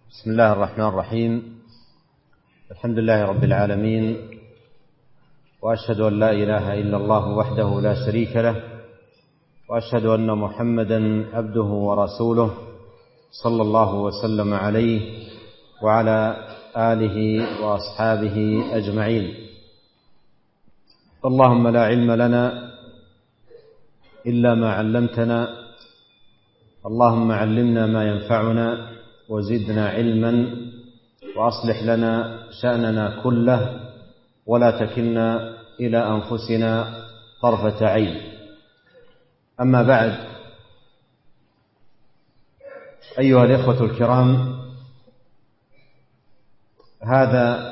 بسم الله الرحمن الرحيم. الحمد لله رب العالمين، وأشهد أن لا إله إلا الله وحده لا شريك له، وأشهد أن محمدا عبده ورسوله صلى الله وسلم عليه وعلى آله وأصحابه أجمعين. اللهم لا علم لنا إلا ما علمتنا، اللهم علمنا ما ينفعنا وزدنا علما، وأصلح لنا شأننا كله ولا تكلنا إلى أنفسنا طرفة عين. أما بعد، أيها الإخوة الكرام، هذا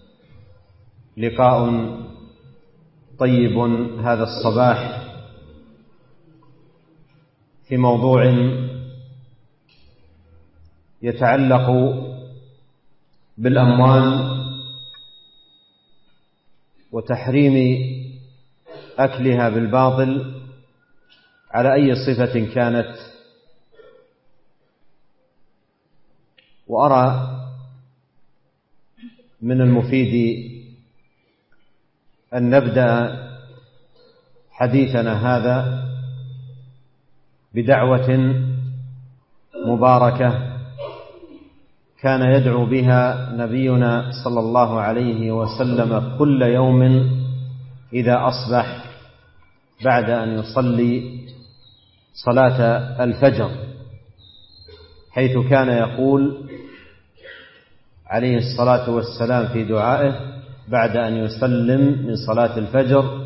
لقاء طيب هذا الصباح في موضوع يتعلق بالأموال وتحريم أكلها بالباطل على أي صفة كانت. وأرى من المفيد أن نبدأ حديثنا هذا بدعوة مباركة كان يدعو بها نبينا صلى الله عليه وسلم كل يوم إذا أصبح بعد أن يصلي صلاة الفجر، حيث كان يقول عليه الصلاة والسلام في دعائه بعد أن يسلم من صلاة الفجر: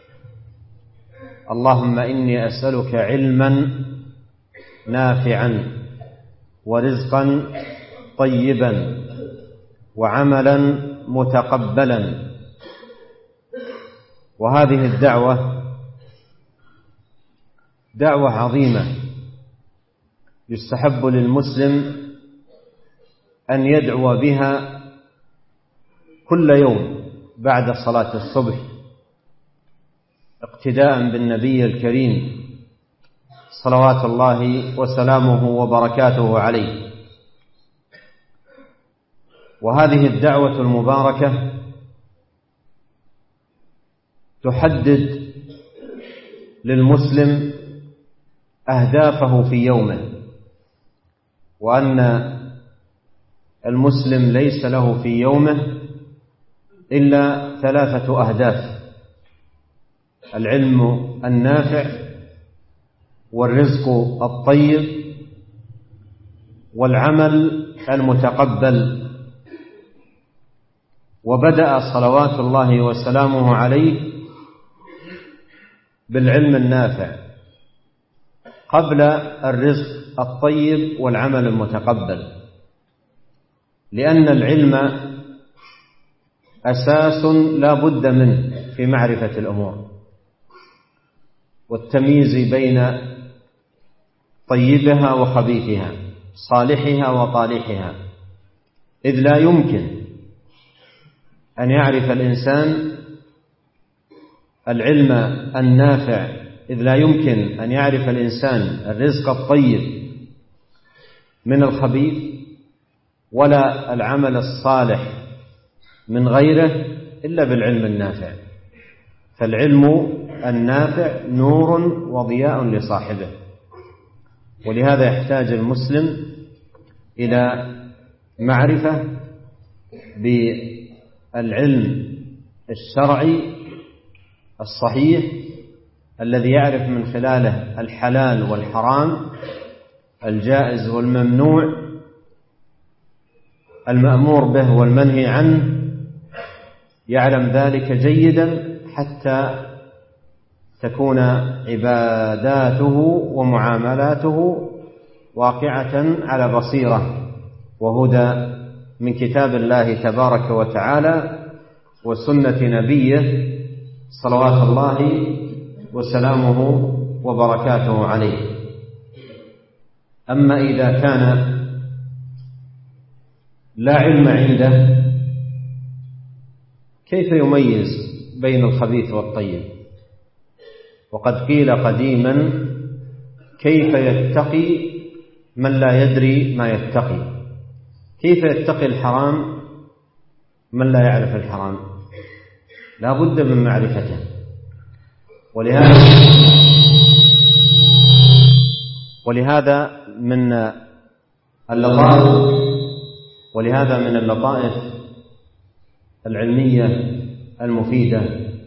اللهم إني أسألك علما نافعا ورزقا طيبا وعملا متقبلا. وهذه الدعوة دعوة عظيمة يستحب للمسلم أن يدعو بها كل يوم بعد صلاة الصبح، اقتداء بالنبي الكريم صلوات الله وسلامه وبركاته عليه. وهذه الدعوة المباركة تحدد للمسلم أهدافه في يومه، وأن المسلم ليس له في يومه إلا 3 أهداف: العلم النافع، والرزق الطيب، والعمل المتقبل. وبدأ صلوات الله وسلامه عليه بالعلم النافع قبل الرزق الطيب والعمل المتقبل، لأن العلم أساس لا بد منه في معرفة الأمور والتمييز بين طيبها وخبيثها، صالحها وطالحها، إذ لا يمكن أن يعرف الإنسان العلم النافع، إذ لا يمكن أن يعرف الإنسان الرزق الطيب من الخبيث، ولا العمل الصالح من غيره، إلا بالعلم النافع. فالعلم النافع نور وضياء لصاحبه، ولهذا يحتاج المسلم إلى معرفة بالعلم الشرعي الصحيح الذي يعرف من خلاله الحلال والحرام، الجائز والممنوع، المأمور به والمنهي عنه، يعلم ذلك جيدا حتى تكون عباداته ومعاملاته واقعة على بصيرة وهدى من كتاب الله تبارك وتعالى وسنة نبيه صلوات الله وسلامه وبركاته عليه. أما إذا كان لا علم عنده، كيف يميز بين الخبيث والطيب؟ وقد قيل قديما: كيف يتقي من لا يدري ما يتقي؟ كيف يتقي الحرام من لا يعرف الحرام؟ لا بد من معرفته. ولهذا من اللطائف العلمية المفيدة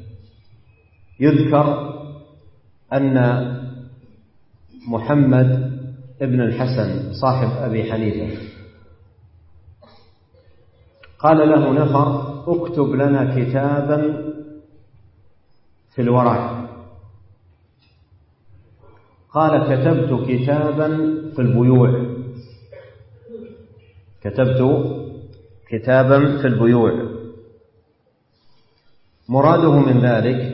يذكر أن محمد ابن الحسن صاحب أبي حنيفة قال له نفر: اكتب لنا كتابا في الورع. قال: كتبت كتابا في البيوع. مراده من ذلك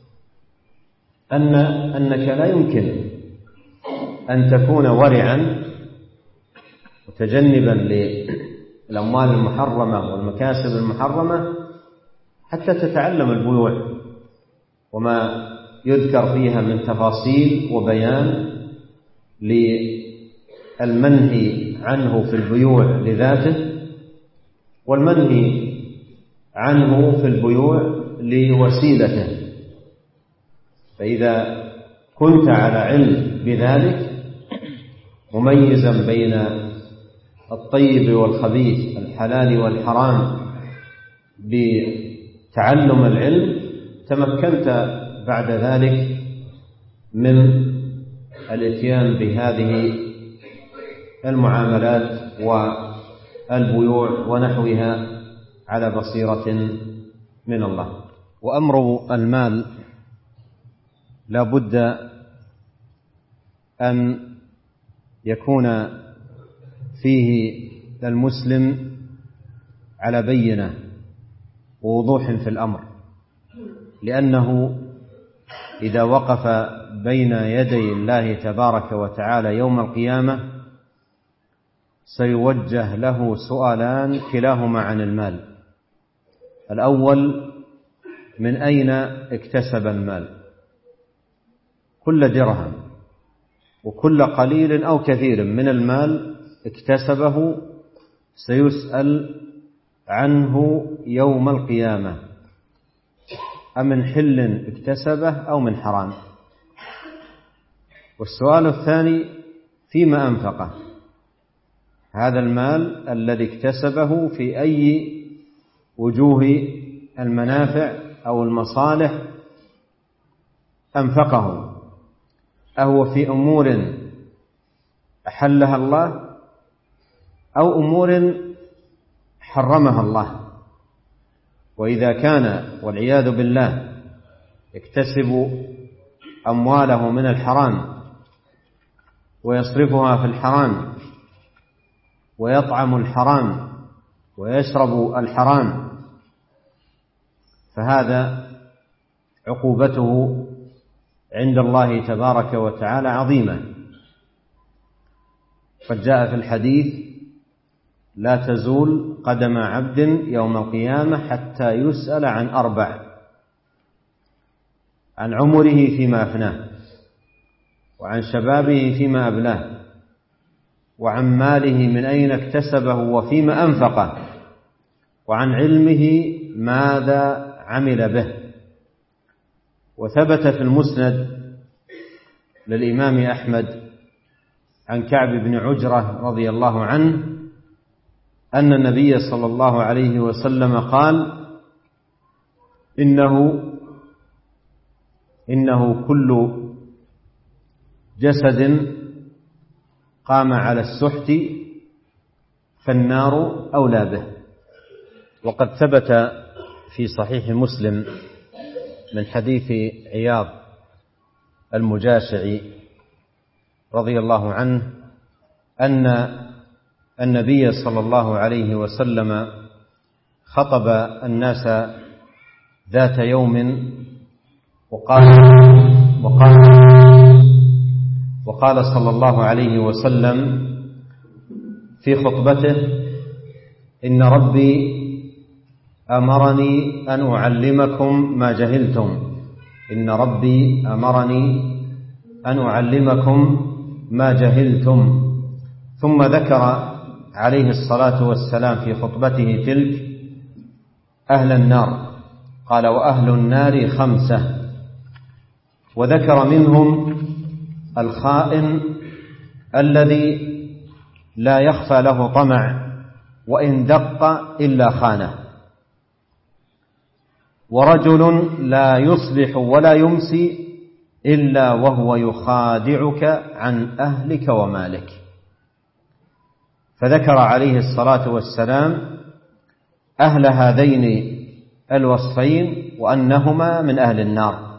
أنك لا يمكن أن تكون ورعا متجنبا للأموال المحرمة والمكاسب المحرمة حتى تتعلم البيوع وما يذكر فيها من تفاصيل وبيان للمنهي عنه في البيوع لذاته والمنهي عنه في البيوع لوسيلته. فإذا كنت على علم بذلك مميزا بين الطيب والخبيث الحلال والحرام بتعلم العلم تمكنت بعد ذلك من الاتيان بهذه المعاملات والبيوع ونحوها على بصيرة من الله. وأمر المال لا بد أن يكون فيه المسلم على بينة ووضوح في الأمر، لأنه إذا وقف بين يدي الله تبارك وتعالى يوم القيامة سيوجه له سؤالان كلاهما عن المال. الأول: من أين اكتسب المال؟ كل درهم وكل قليل أو كثير من المال اكتسبه سيسأل عنه يوم القيامة، أمن حل اكتسبه أو من حرام. والسؤال الثاني: فيما أنفقه؟ هذا المال الذي اكتسبه في أي وجوه المنافع أو المصالح أنفقه؟ أهو في أمور أحلها الله أو أمور حرمها الله؟ وإذا كان والعياذ بالله يكتسب أمواله من الحرام ويصرفها في الحرام ويطعم الحرام ويشرب الحرام فهذا عقوبته عند الله تبارك وتعالى عظيمة. قد جاء في الحديث: لا تزول قدم عبد يوم القيامة حتى يسأل عن 4: عن عمره فيما أفناه، وعن شبابه فيما أبلاه، وعن ماله من أين اكتسبه وفيما أنفقه، وعن علمه ماذا عمل به. وثبت في المسند للإمام أحمد عن كعب بن عجرة رضي الله عنه أن النبي صلى الله عليه وسلم قال: إنه كل جسد قام على السحت فالنار أولى به. وقد ثبت في صحيح مسلم من حديث عياض المجاشعي رضي الله عنه أن النبي صلى الله عليه وسلم خطب الناس ذات يوم وقال صلى الله عليه وسلم في خطبته: إن ربي أمرني أن أعلمكم ما جهلتم. إن ربي أمرني أن أعلمكم ما جهلتم. ثم ذكر عليه الصلاة والسلام في خطبته تلك أهل النار، قال: وأهل النار 5، وذكر منهم الخائن الذي لا يخفى له طمع وإن دق إلا خانه، ورجل لا يصبح ولا يمسي إلا وهو يخادعك عن أهلك ومالك. فذكر عليه الصلاة والسلام أهل هذين الوصفين وأنهما من أهل النار: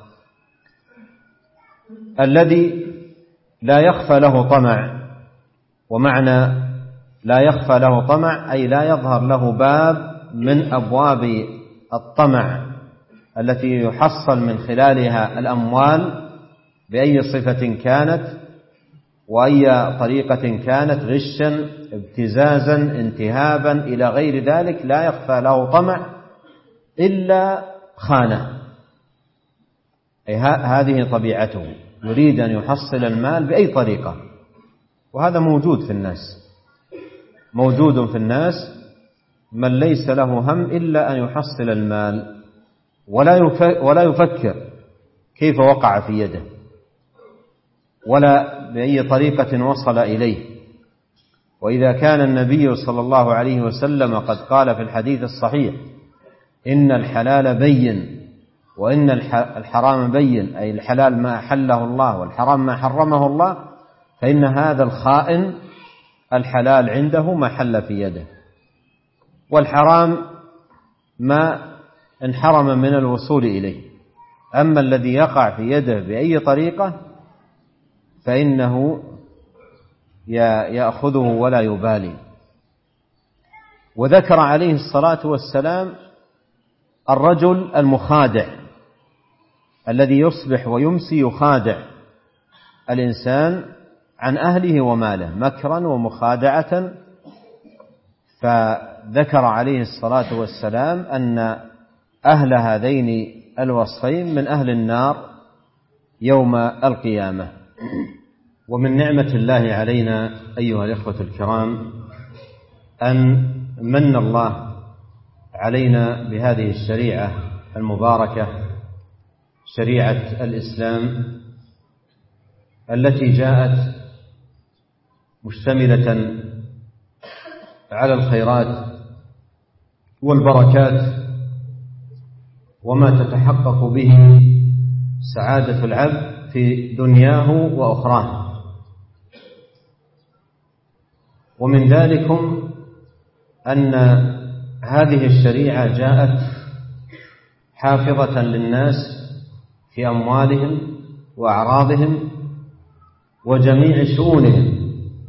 الذي لا يخفى له طمع، ومعنى لا يخفى له طمع أي لا يظهر له باب من أبواب الطمع التي يحصل من خلالها الأموال بأي صفة كانت وأي طريقة كانت، غشا، ابتزازا، انتهابا إلى غير ذلك، لا يخفى له طمع إلا خانه. أي هذه طبيعته، يريد أن يحصل المال بأي طريقة، وهذا موجود في الناس، موجود في الناس من ليس له هم إلا أن يحصل المال، ولا يفكر كيف وقع في يده ولا بأي طريقة وصل إليه. وإذا كان النبي صلى الله عليه وسلم قد قال في الحديث الصحيح: إن الحلال بين وإن الحرام بين، أي الحلال ما أحله الله والحرام ما حرمه الله، فإن هذا الخائن الحلال عنده ما حل في يده، والحرام ما انحرم من الوصول إليه. أما الذي يقع في يده بأي طريقة فإنه يأخذه ولا يبالي. وذكر عليه الصلاة والسلام الرجل المخادع الذي يصبح ويمسي يخادع الإنسان عن أهله وماله مكرا ومخادعة. فذكر عليه الصلاة والسلام أن أهل هذين الوصفين من أهل النار يوم القيامة. ومن نعمة الله علينا أيها الإخوة الكرام أن من الله علينا بهذه الشريعة المباركة، شريعة الإسلام، التي جاءت مشتملة على الخيرات والبركات وما تتحقق به سعادة العبد في دنياه وأخراه. ومن ذلكم أن هذه الشريعة جاءت حافظة للناس في أموالهم وأعراضهم وجميع شؤونهم،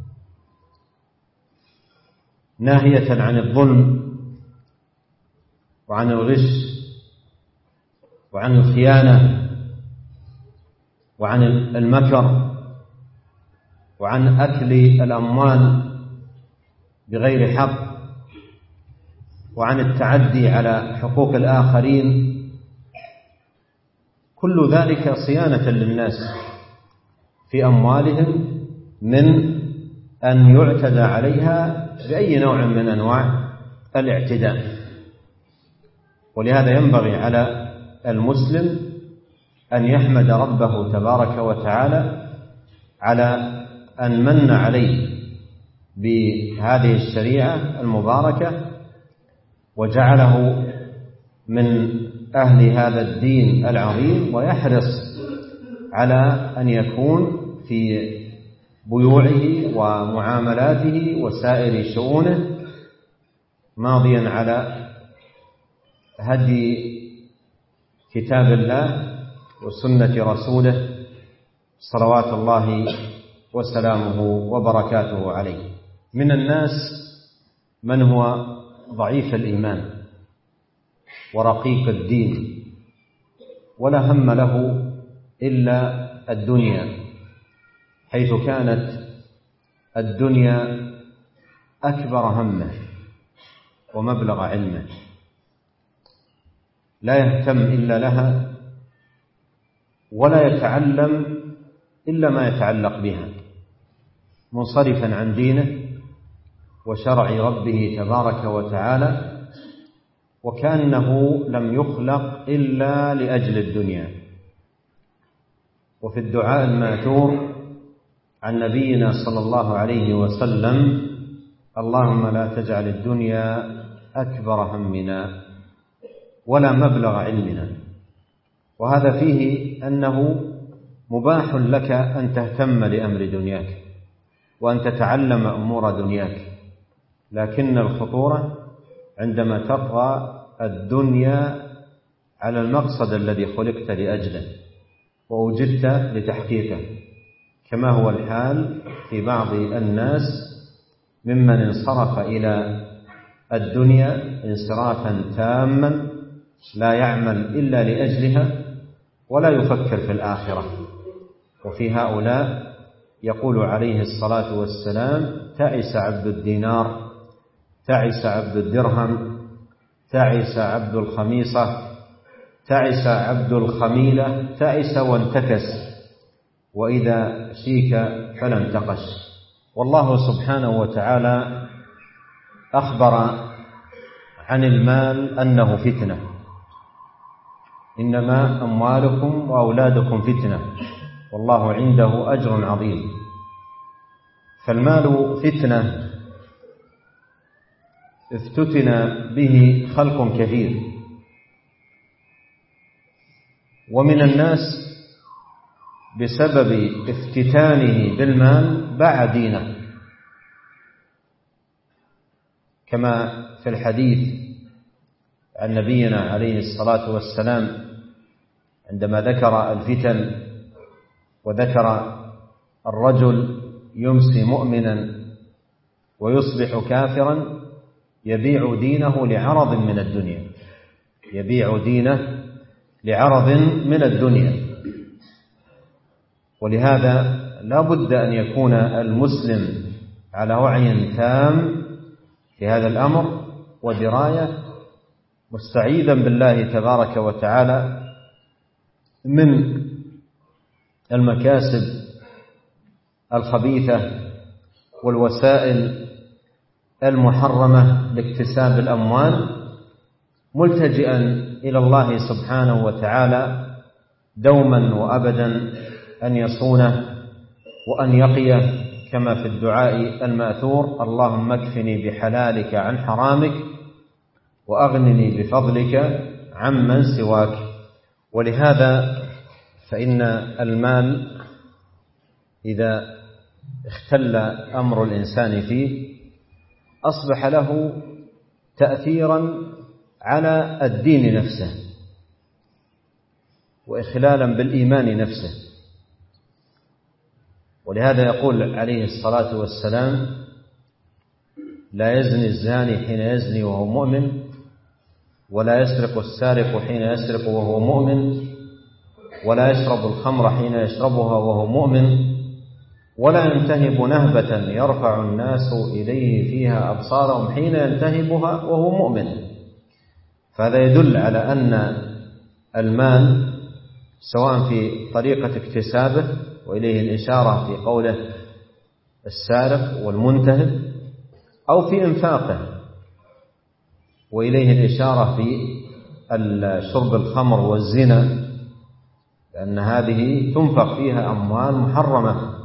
ناهية عن الظلم وعن الغش وعن الخيانة وعن المكر وعن أكل الأموال بغير حق وعن التعدي على حقوق الآخرين. كل ذلك صيانة للناس في أموالهم من أن يعتدى عليها بأي نوع من أنواع الاعتداء. ولهذا ينبغي على المسلم أن يحمد ربه تبارك وتعالى على أن من عليه بهذه الشريعة المباركة وجعله من أهل هذا الدين العظيم، ويحرص على أن يكون في بيوعه ومعاملاته وسائر شؤونه ماضيا على هدي كتاب الله وسنة رسوله صلوات الله وسلامه وبركاته عليه. من الناس من هو ضعيف الإيمان ورقيق الدين ولا هم له إلا الدنيا، حيث كانت الدنيا أكبر همه ومبلغ علمه، لا يهتم إلا لها ولا يتعلم إلا ما يتعلق بها، منصرفا عن دينه وشرع ربه تبارك وتعالى، وكأنه لم يخلق إلا لأجل الدنيا. وفي الدعاء الماثور عن نبينا صلى الله عليه وسلم: اللهم لا تجعل الدنيا أكبر همنا ولا مبلغ علمنا. وهذا فيه أنه مباح لك أن تهتم لأمر دنياك وأن تتعلم أمور دنياك، لكن الخطورة عندما تطغى الدنيا على المقصد الذي خلقت لأجله ووجدت لتحقيقه، كما هو الحال في بعض الناس ممن انصرف إلى الدنيا انصرافا تاما، لا يعمل إلا لأجلها ولا يفكر في الآخرة. وفي هؤلاء يقول عليه الصلاة والسلام: تعس عبد الدينار، تعس عبد الدرهم، تعس عبد الخميصة، تعس عبد الخميلة، تعس وانتكس، وإذا شيك فلا انتقش. والله سبحانه وتعالى أخبر عن المال أنه فتنة: إنما أموالكم وأولادكم فتنة والله عنده أجر عظيم. فالمال فتنة افتتن به خلق كثير، ومن الناس بسبب افتتانه بالمال باع دينه، كما في الحديث عن نبينا عليه الصلاة والسلام عندما ذكر الفتن وذكر الرجل يمسي مؤمنا ويصبح كافرا يبيع دينه لعرض من الدنيا، يبيع دينه لعرض من الدنيا. ولهذا لا بد أن يكون المسلم على وعي تام في هذا الأمر ودراية، مستعيذا بالله تبارك وتعالى من المكاسب الخبيثة والوسائل المحرمة لاكتساب الأموال، ملتجئا إلى الله سبحانه وتعالى دوما وأبدا أن يصونه وأن يقيه، كما في الدعاء المأثور: اللهم اكفني بحلالك عن حرامك وأغنني بفضلك عمن سواك. ولهذا فإن المال إذا اختل أمر الإنسان فيه أصبح له تأثيرا على الدين نفسه وإخلالا بالإيمان نفسه. ولهذا يقول عليه الصلاة والسلام: لا يزني الزاني حين يزني وهو مؤمن، ولا يسرق السارق حين يسرق وهو مؤمن، ولا يشرب الخمر حين يشربها وهو مؤمن، ولا ينتهب نهبة يرفع الناس إليه فيها أبصارهم حين ينتهبها وهو مؤمن. فهذا يدل على أن المال سواء في طريقة اكتسابه، وإليه الإشارة في قوله السارق والمنتهب، أو في إنفاقه، وإليه الإشارة في شرب الخمر والزنا، لأن هذه تنفق فيها أموال محرمة.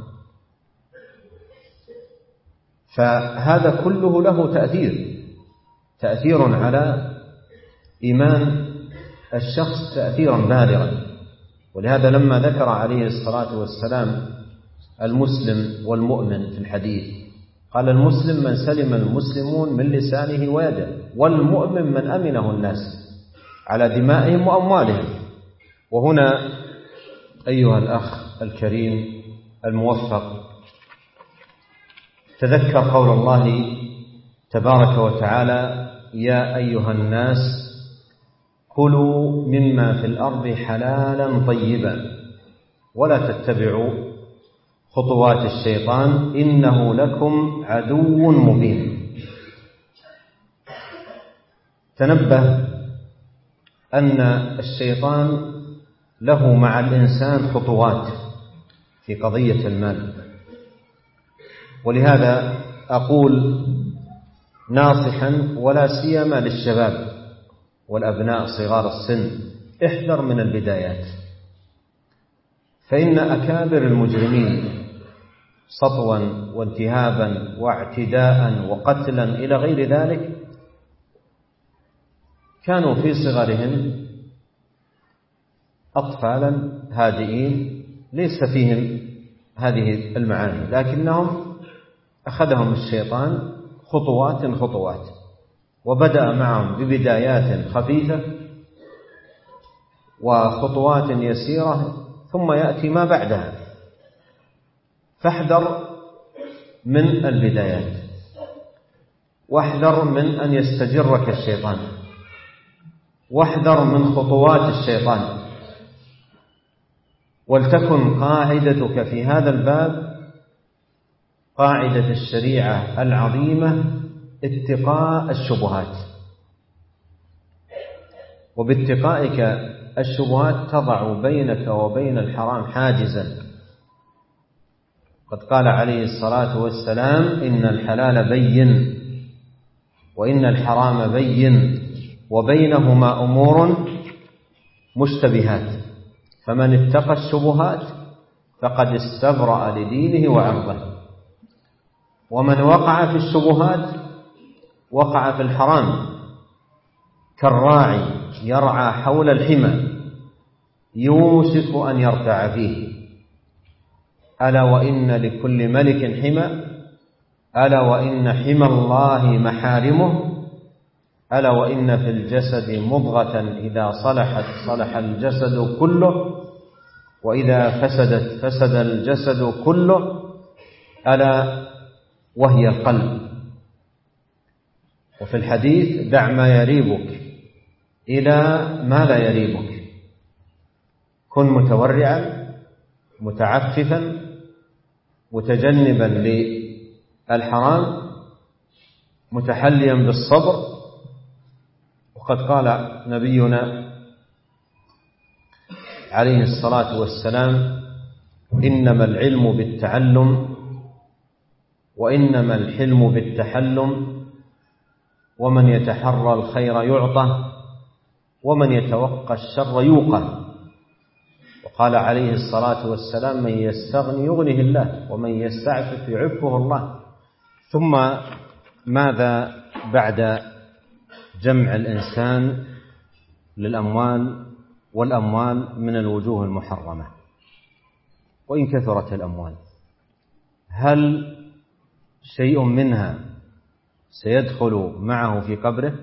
فهذا كله له تأثير على إيمان الشخص تأثيرا بالغا. ولهذا لما ذكر عليه الصلاة والسلام المسلم والمؤمن في الحديث قال: المسلم من سلم المسلمون من لسانه ويده، والمؤمن من أمنه الناس على دمائهم وأموالهم. وهنا أيها الأخ الكريم الموفق، تذكر قول الله تبارك وتعالى: يا أيها الناس كلوا مما في الأرض حلالا طيبا ولا تتبعوا خطوات الشيطان إنه لكم عدو مبين. تنبه أن الشيطان له مع الإنسان خطوات في قضية المال. ولهذا أقول ناصحا ولا سيما للشباب والأبناء صغار السن: احذر من البدايات، فإن أكابر المجرمين سطوا وانتهابا واعتداء وقتلا إلى غير ذلك كانوا في صغرهم أطفالا هادئين ليس فيهم هذه المعاني، لكنهم أخذهم الشيطان خطوات، وبدأ معهم ببدايات خفيفة وخطوات يسيرة، ثم يأتي ما بعدها. فاحذر من البدايات، واحذر من أن يستجرك الشيطان، واحذر من خطوات الشيطان. ولتكن قاعدتك في هذا الباب قاعدة الشريعة العظيمة: اتقاء الشبهات. وباتقائك الشبهات تضع بينك وبين الحرام حاجزا. قد قال عليه الصلاة والسلام: إن الحلال بين وإن الحرام بين وبينهما أمور مشتبهات، فمن اتقى الشبهات فقد استبرأ لدينه وعرضه. ومن وقع في الشبهات وقع في الحرام، كالراعي يرعى حول الحمى يوشك أن يرتع فيه. ألا وإن لكل ملك حمى، ألا وإن حمى الله محارمه، ألا وإن في الجسد مضغة إذا صلحت صلح الجسد كله، وإذا فسدت فسد الجسد كله، ألا وهي القلب. وفي الحديث: دع ما يريبك إلى ما لا يريبك. كن متورعا متعففا متجنبا للحرام متحليا بالصبر. وقد قال نبينا عليه الصلاة والسلام: إنما العلم بالتعلم وإنما الحلم بالتحلم، ومن يتحرى الخير يعطى ومن يتوقى الشر يوقى. وقال عليه الصلاة والسلام: من يستغني يغنه الله ومن يستعفف يعفه الله. ثم ماذا بعد جمع الإنسان للأموال والأموال من الوجوه المحرمة؟ وإن كثرت الأموال، هل شيء منها سيدخل معه في قبره؟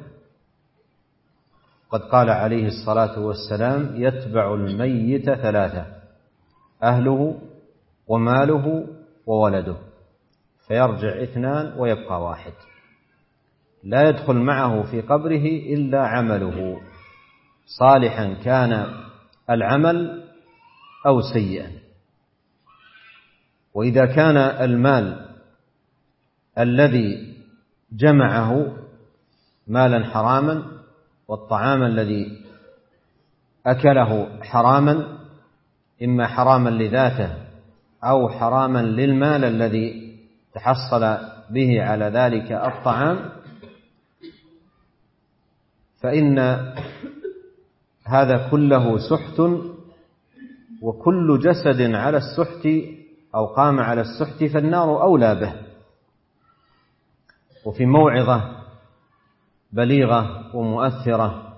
قد قال عليه الصلاة والسلام: يتبع الميت ثلاثة: أهله وماله وولده، فيرجع اثنان ويبقى واحد. لا يدخل معه في قبره إلا عمله، صالحا كان العمل أو سيئا. وإذا كان المال الذي جمعه مالا حراما، والطعام الذي أكله حراما، إما حراما لذاته أو حراما للمال الذي تحصل به على ذلك الطعام، فإن هذا كله سحت، وكل جسد على السحت أو قام على السحت فالنار أولى به. وفي موعظة بليغة ومؤثرة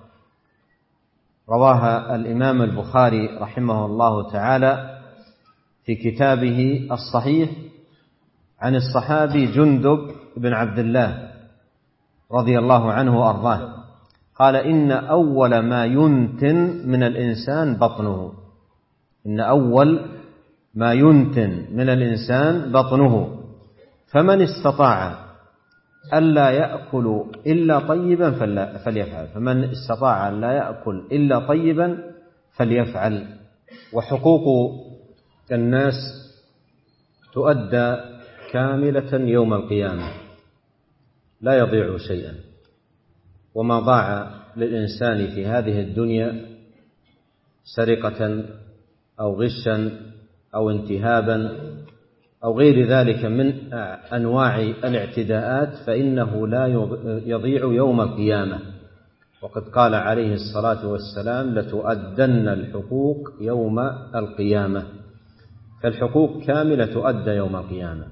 رواها الإمام البخاري رحمه الله تعالى في كتابه الصحيح عن الصحابي جندب بن عبد الله رضي الله عنه وأرضاه قال: إن أول ما ينتن من الإنسان بطنه. إن أول ما ينتن من الإنسان بطنه، فمن استطاع ألا يأكل إلا طيبا فليفعل. فمن استطاع ألا يأكل إلا طيبا فليفعل. وحقوق الناس تؤدى كاملة يوم القيامة، لا يضيع شيئا. وما ضاع للإنسان في هذه الدنيا سرقة أو غشا أو انتهابا أو غير ذلك من أنواع الاعتداءات فإنه لا يضيع يوم القيامة. وقد قال عليه الصلاة والسلام: لتؤدن الحقوق يوم القيامة. فالحقوق كاملة تؤدى يوم القيامة.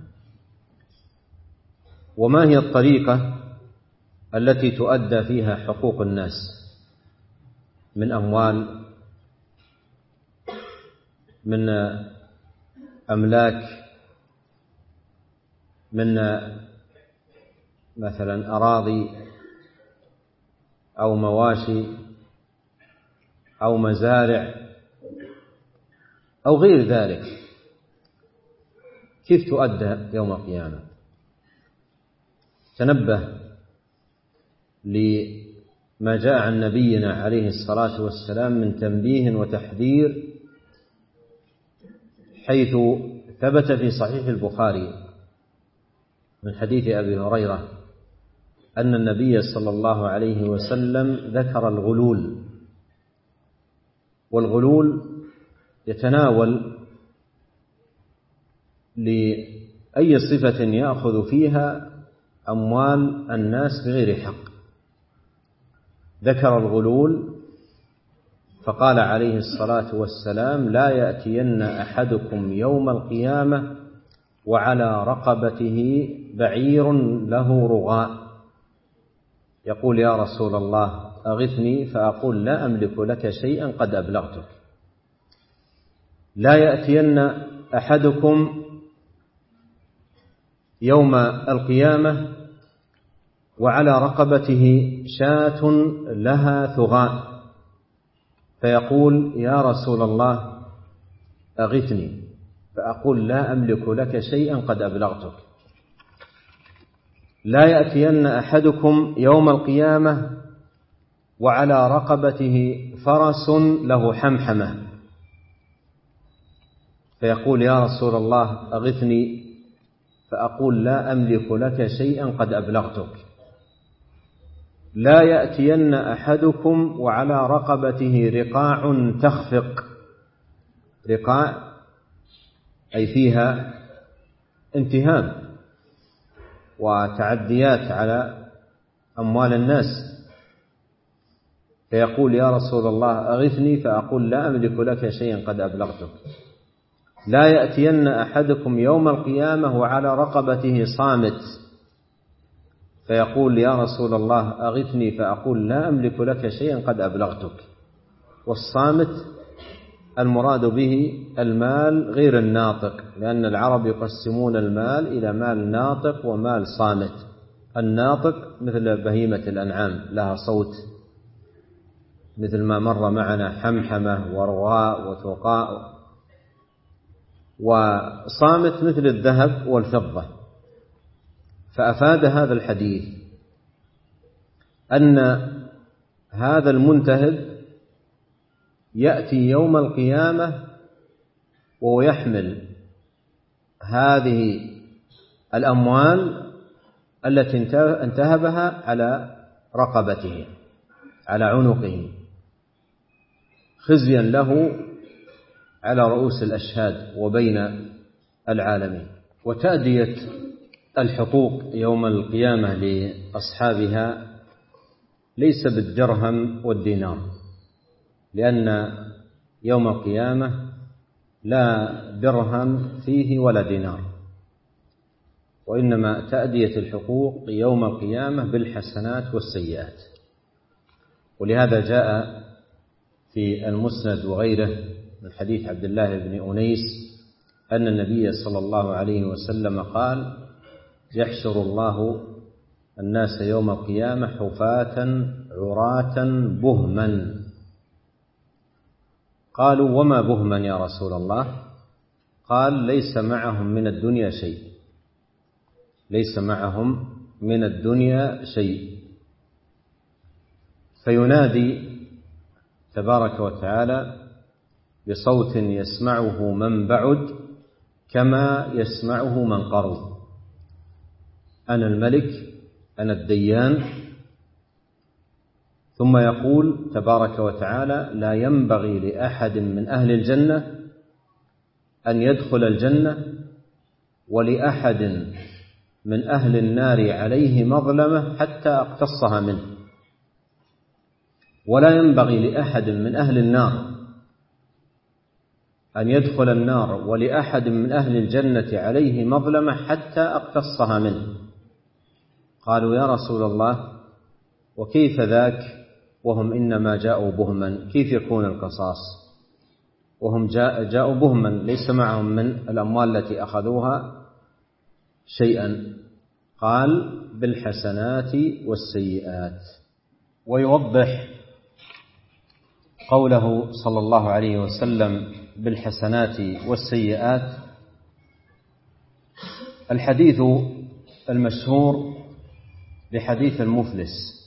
وما هي الطريقة التي تؤدى فيها حقوق الناس من أموال، من أملاك، من مثلا أراضي أو مواشي أو مزارع أو غير ذلك؟ كيف تؤدى يوم القيامة؟ تنبه لما جاء عن نبينا عليه الصلاة والسلام من تنبيه وتحذير، حيث ثبت في صحيح البخاري من حديث أبي هريرة أن النبي صلى الله عليه وسلم ذكر الغلول. والغلول يتناول لأي صفة يأخذ فيها أموال الناس بغير حق. ذكر الغلول فقال عليه الصلاة والسلام: لا يأتين أحدكم يوم القيامة وعلى رقبته بعير له رغاء، يقول: يا رسول الله أغثني، فأقول: لا أملك لك شيئا قد أبلغتك. لا يأتين أحدكم يوم القيامة وعلى رقبته شاة لها ثغاء، فيقول: يا رسول الله أغثني، فأقول: لا أملك لك شيئا قد أبلغتك. لا يأتين أحدكم يوم القيامة وعلى رقبته فرس له حمحمة، فيقول: يا رسول الله أغثني، فأقول: لا أملك لك شيئا قد أبلغتك. لا يأتين أحدكم وعلى رقبته رقاع تخفق. رقاع أي فيها انتهاب وتعديات على أموال الناس، فيقول: يا رسول الله أغثني، فأقول: لا أملك لك شيئا قد أبلغتك. لا يأتين أحدكم يوم القيامة وعلى رقبته صامت، فيقول: يا رسول الله أغثني، فأقول: لا أملك لك شيئا قد أبلغتك. والصامت المراد به المال غير الناطق، لأن العرب يقسمون المال إلى مال ناطق ومال صامت. الناطق مثل بهيمة الأنعام لها صوت، مثل ما مر معنا حمحمة ورغاء وثقاء. وصامت مثل الذهب والفضة. فأفاد هذا الحديث أن هذا المنتهب يأتي يوم القيامة ويحمل هذه الأموال التي انتهبها على رقبته، على عنقه، خزيا له على رؤوس الأشهاد وبين العالمين. وتأدية الحقوق يوم القيامة لأصحابها ليس بالدرهم والدينار، لأن يوم القيامة لا درهم فيه ولا دينار، وإنما تأدية الحقوق يوم القيامة بالحسنات والسيئات. ولهذا جاء في المسند وغيره من حديث عبد الله بن أنيس أن النبي صلى الله عليه وسلم قال: يحشر الله الناس يوم القيامة حفاة عراة بهما. قالوا: وما بهما يا رسول الله؟ قال: ليس معهم من الدنيا شيء. ليس معهم من الدنيا شيء. فينادي تبارك وتعالى بصوت يسمعه من بعد كما يسمعه من قرب: أنا الملك، أنا الديان. ثم يقول تبارك وتعالى: لا ينبغي لأحد من أهل الجنة أن يدخل الجنة ولأحد من أهل النار عليه مظلمة حتى أقتصها منه، ولا ينبغي لأحد من أهل النار أن يدخل النار ولأحد من أهل الجنة عليه مظلمة حتى أقتصها منه. قالوا يا رسول الله وكيف ذاك وهم إنما جاءوا بهما؟ كيف يكون القصاص وهم جاءوا بهما ليس معهم من الأموال التي أخذوها شيئا؟ قال بالحسنات والسيئات. ويوضح قوله صلى الله عليه وسلم بالحسنات والسيئات الحديث المشهور بحديث المفلس،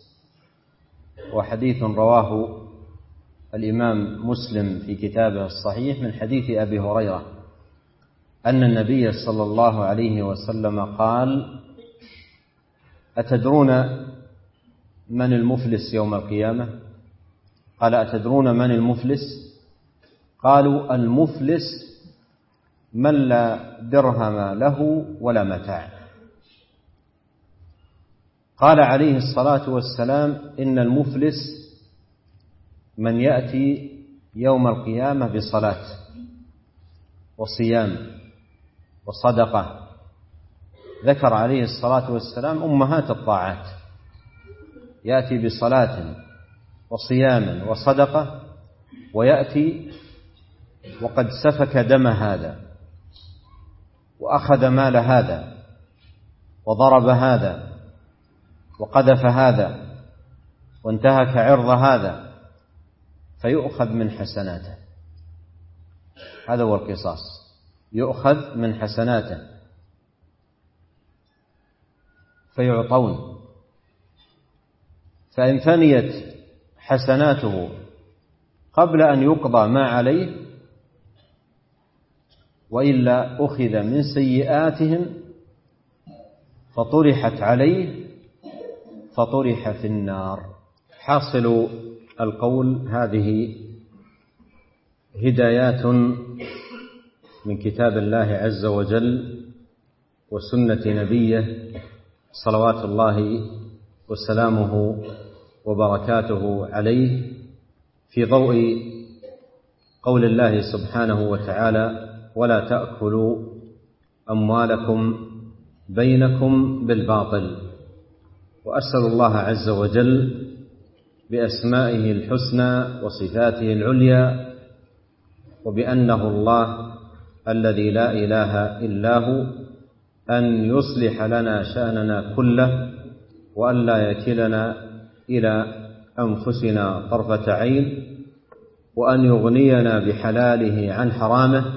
وحديث رواه الإمام مسلم في كتابه الصحيح من حديث أبي هريرة أن النبي صلى الله عليه وسلم قال: أتدرون من المفلس يوم القيامة؟ قال: أتدرون من المفلس؟ قالوا: المفلس من لا درهم له ولا متاع. قال عليه الصلاة والسلام: إن المفلس من يأتي يوم القيامة بصلاة وصيام وصدقة. ذكر عليه الصلاة والسلام أمهات الطاعات، يأتي بصلاة وصيام وصدقة، ويأتي وقد سفك دم هذا وأخذ مال هذا وضرب هذا وقذف هذا وانتهك عرض هذا، فيؤخذ من حسناته. هذا هو القصاص، يؤخذ من حسناته فيعطون. فإن فنيت حسناته قبل أن يقضى ما عليه وإلا أخذ من سيئاتهم فطرحت عليه فطرح في النار. حاصل القول هذه هدايات من كتاب الله عز وجل وسنة نبيه صلوات الله وسلامه وبركاته عليه، في ضوء قول الله سبحانه وتعالى: ولا تأكلوا أموالكم بينكم بالباطل. وأسأل الله عز وجل بأسمائه الحسنى وصفاته العليا وبأنه الله الذي لا إله إلا هو أن يصلح لنا شأننا كله، وأن لا يكلنا إلى أنفسنا طرفة عين، وأن يغنينا بحلاله عن حرامه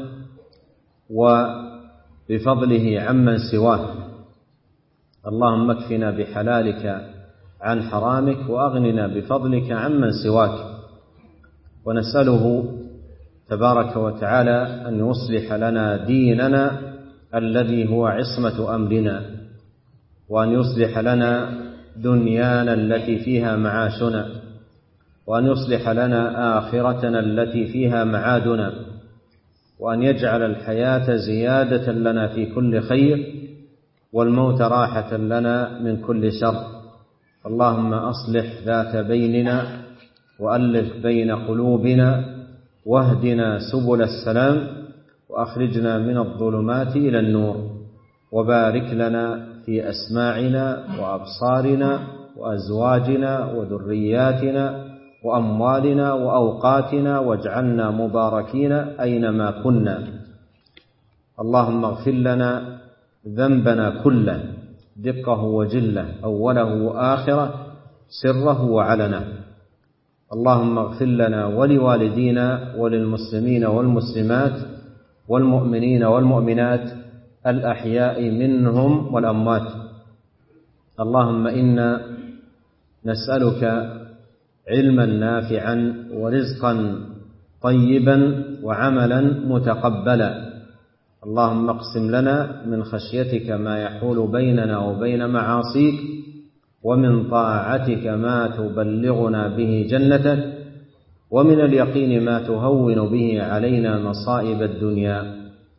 وبفضله عمن سواه. اللهم اكفنا بحلالك عن حرامك وأغننا بفضلك عمن سواك. ونسأله تبارك وتعالى أن يصلح لنا ديننا الذي هو عصمة أمرنا، وأن يصلح لنا دنيانا التي فيها معاشنا، وأن يصلح لنا آخرتنا التي فيها معادنا، وأن يجعل الحياة زيادة لنا في كل خير والموت راحة لنا من كل شر. اللهم أصلح ذات بيننا وألف بين قلوبنا واهدنا سبل السلام وأخرجنا من الظلمات إلى النور، وبارك لنا في أسماعنا وأبصارنا وأزواجنا وذرياتنا وأموالنا وأوقاتنا، واجعلنا مباركين أينما كنا. اللهم اغفر لنا ذنبنا كله، دقه وجله، أوله وآخره، سره وعلنه. اللهم اغفر لنا ولوالدينا وللمسلمين والمسلمات والمؤمنين والمؤمنات الأحياء منهم والأموات. اللهم إنا نسألك علما نافعا ورزقا طيبا وعملا متقبلا. اللهم اقسم لنا من خشيتك ما يحول بيننا وبين معاصيك، ومن طاعتك ما تبلغنا به جنتك، ومن اليقين ما تهون به علينا مصائب الدنيا.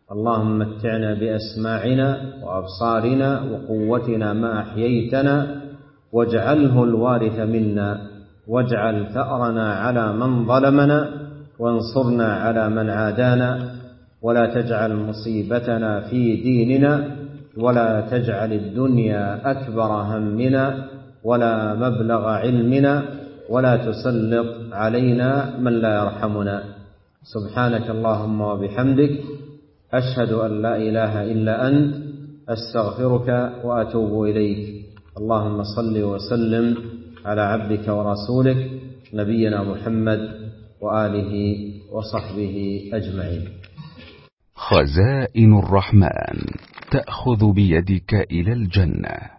اللهم متعنا بأسماعنا وأبصارنا وقوتنا ما أحييتنا، واجعله الوارث منا، واجعل ثأرنا على من ظلمنا، وانصرنا على من عادانا، ولا تجعل مصيبتنا في ديننا، ولا تجعل الدنيا أكبر همنا ولا مبلغ علمنا، ولا تسلط علينا من لا يرحمنا. سبحانك اللهم وبحمدك، أشهد أن لا إله إلا أنت، أستغفرك وأتوب إليك. اللهم صل وسلم على عبدك ورسولك نبينا محمد وآله وصحبه أجمعين. خزائن الرحمن تأخذ بيدك إلى الجنة.